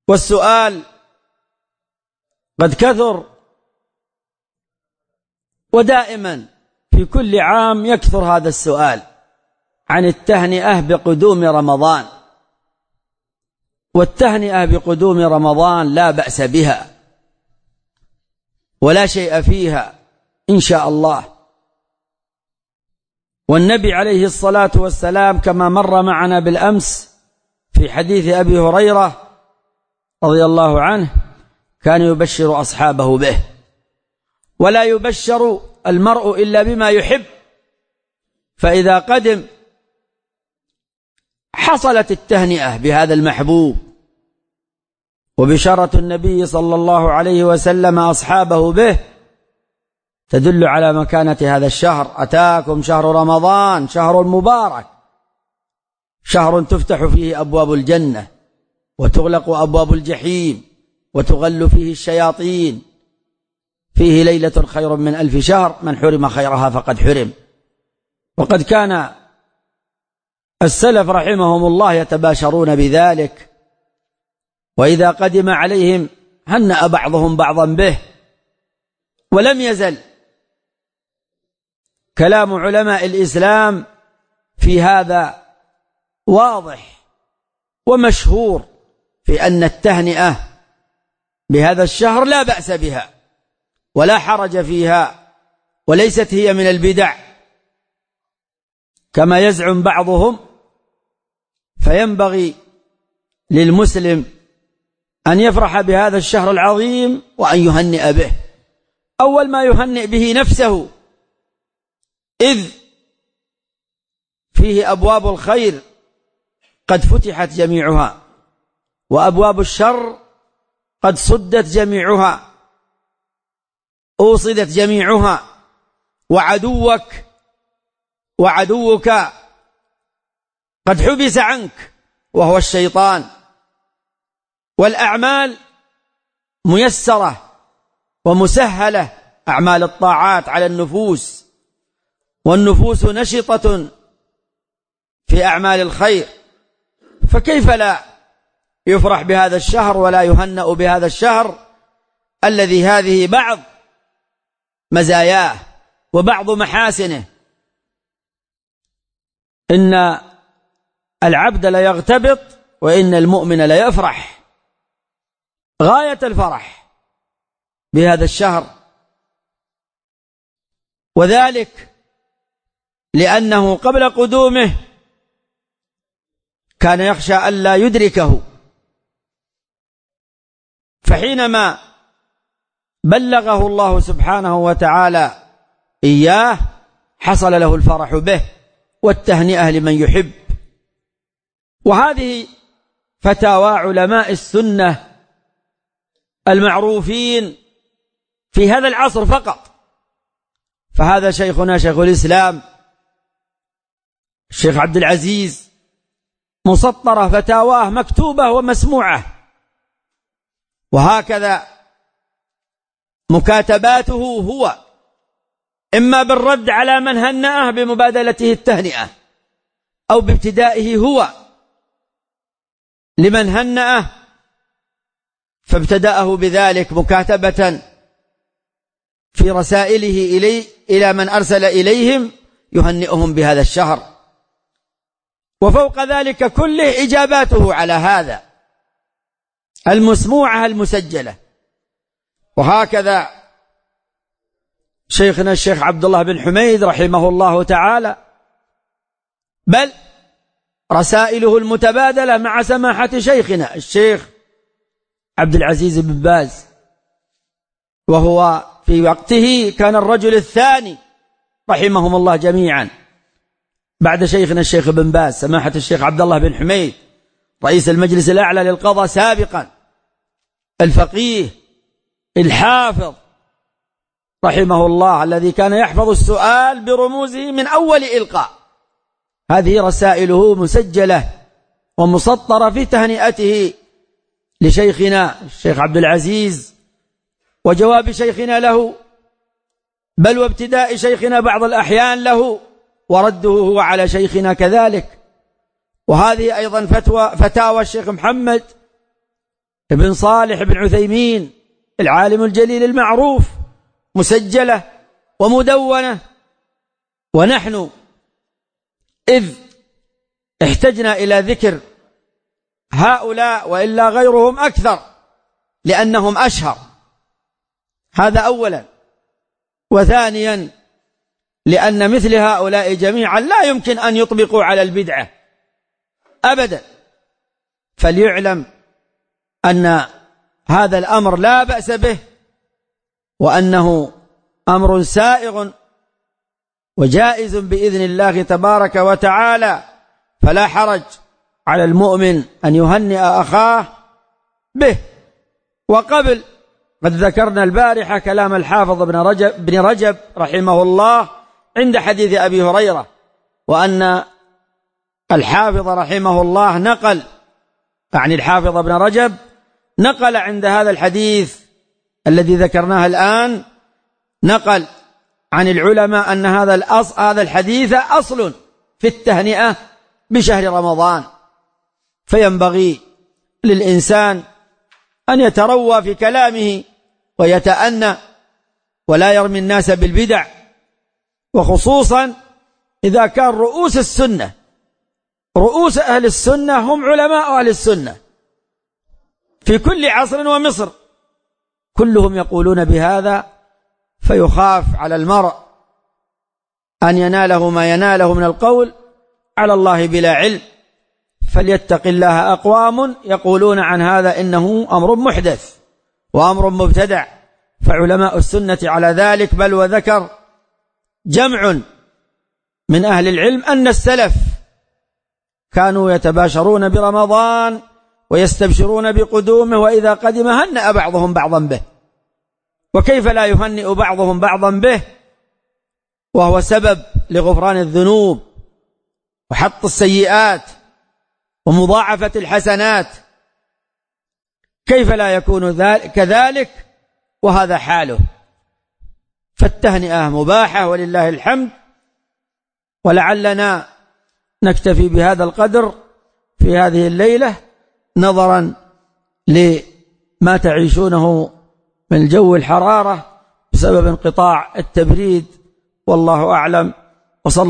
والسؤال قد كثر، ودائما في كل عام يكثر هذا السؤال عن التهنئة بقدوم رمضان. والتهنئة بقدوم رمضان لا بأس بها ولا شيء فيها إن شاء الله. والنبي عليه الصلاة والسلام كما مر معنا بالأمس في حديث أبي هريرة رضي الله عنه كان يبشر أصحابه به، ولا يبشر المرء إلا بما يحب، فإذا قدم حصلت التهنئة بهذا المحبوب. وبشارة النبي صلى الله عليه وسلم أصحابه به تدل على مكانة هذا الشهر. أتاكم شهر رمضان شهر مبارك، شهر تفتح فيه أبواب الجنة وتغلق أبواب الجحيم وتغل فيه الشياطين، فيه ليلة خير من 1000 شهر، من حرم خيرها فقد حرم. وقد كان السلف رحمهم الله يتباشرون بذلك، وإذا قدم عليهم هنأ بعضهم بعضا به. ولم يزل كلام علماء الإسلام في هذا واضح ومشهور في أن التهنئة بهذا الشهر لا بأس بها ولا حرج فيها، وليست هي من البدع كما يزعم بعضهم. فينبغي للمسلم أن يفرح بهذا الشهر العظيم وأن يهنئ به. أول ما يهنئ به نفسه، إذ فيه أبواب الخير قد فتحت جميعها، وأبواب الشر قد سدت جميعها، أوصدت جميعها، وعدوك قد حبس عنك وهو الشيطان. والأعمال ميسرة ومسهلة، أعمال الطاعات على النفوس، والنفوس نشطة في أعمال الخير، فكيف لا يفرح بهذا الشهر ولا يهنأ بهذا الشهر الذي هذه بعض مزاياه وبعض محاسنه. إن العبد لا يغتبط وإن المؤمن لا يفرح غاية الفرح بهذا الشهر، وذلك لأنه قبل قدومه كان يخشى ألا يدركه، فحينما بلغه الله سبحانه وتعالى إياه حصل له الفرح به والتهنئة لمن يحب. وهذه فتاوى علماء السنة المعروفين في هذا العصر فقط. فهذا شيخنا شيخ الإسلام الشيخ عبد العزيز مسطرة فتاواه مكتوبة ومسموعة، وهكذا مكاتباته هو، إما بالرد على من هنأه بمبادلته التهنئة، أو بابتدائه هو لمن هنأه فابتدأه بذلك مكاتبة في رسائله إلى من أرسل إليهم يهنئهم بهذا الشهر. وفوق ذلك كله إجاباته على هذا المسموعة المسجلة. وهكذا شيخنا الشيخ عبد الله بن حميد رحمه الله تعالى، بل رسائله المتبادلة مع سماحة شيخنا الشيخ عبد العزيز بن باز، وهو في وقته كان الرجل الثاني رحمهم الله جميعا بعد شيخنا الشيخ بن باز، سماحة الشيخ عبد الله بن حميد رئيس المجلس الأعلى للقضاء سابقا، الفقيه الحافظ رحمه الله، الذي كان يحفظ السؤال برموزه من أول إلقاء. هذه رسائله مسجلة ومسطرة في تهنئته لشيخنا الشيخ عبد العزيز، وجواب شيخنا له، بل وابتداء شيخنا بعض الأحيان له، ورده هو على شيخنا كذلك. وهذه أيضا فتاوى الشيخ محمد ابن صالح بن عثيمين العالم الجليل المعروف، مسجلة ومدونة. ونحن إذ احتجنا إلى ذكر هؤلاء وإلا غيرهم أكثر لأنهم أشهر، هذا أولا. وثانيا لأن مثل هؤلاء جميعا لا يمكن أن يطبقوا على البدعة أبدا. فليعلم أن هذا الأمر لا بأس به، وأنه أمر سائغ وجائز بإذن الله تبارك وتعالى، فلا حرج على المؤمن أن يهنئ أخاه به. وقبل قد ذكرنا البارحة كلام الحافظ بن رجب رحمه الله عند حديث أبي هريرة، وأن الحافظ رحمه الله نقل، يعني الحافظ بن رجب نقل عند هذا الحديث الذي ذكرناه الآن، نقل عن العلماء أن هذا الحديث أصل في التهنئة بشهر رمضان، فينبغي للإنسان أن يتروى في كلامه ويتأنى ولا يرمي الناس بالبدع، وخصوصا إذا كان رؤوس السنة، رؤوس أهل السنة هم علماء أهل السنة في كل عصر ومصر، كلهم يقولون بهذا، فيخاف على المرء أن يناله ما يناله من القول على الله بلا علم. فليتق الله أقوام يقولون عن هذا إنه أمر محدث وأمر مبتدع، فعلماء السنة على ذلك. بل وذكر جمع من أهل العلم أن السلف كانوا يتباشرون برمضان ويستبشرون بقدومه، وإذا قدم هنأ بعضهم بعضا به. وكيف لا يهنئ بعضهم بعضا به وهو سبب لغفران الذنوب وحط السيئات ومضاعفة الحسنات؟ كيف لا يكون كذلك وهذا حاله؟ فالتهنئة مباحة ولله الحمد. ولعلنا نكتفي بهذا القدر في هذه الليلة نظرا لما تعيشونه من جو الحرارة بسبب انقطاع التبريد، والله أعلم. وصلى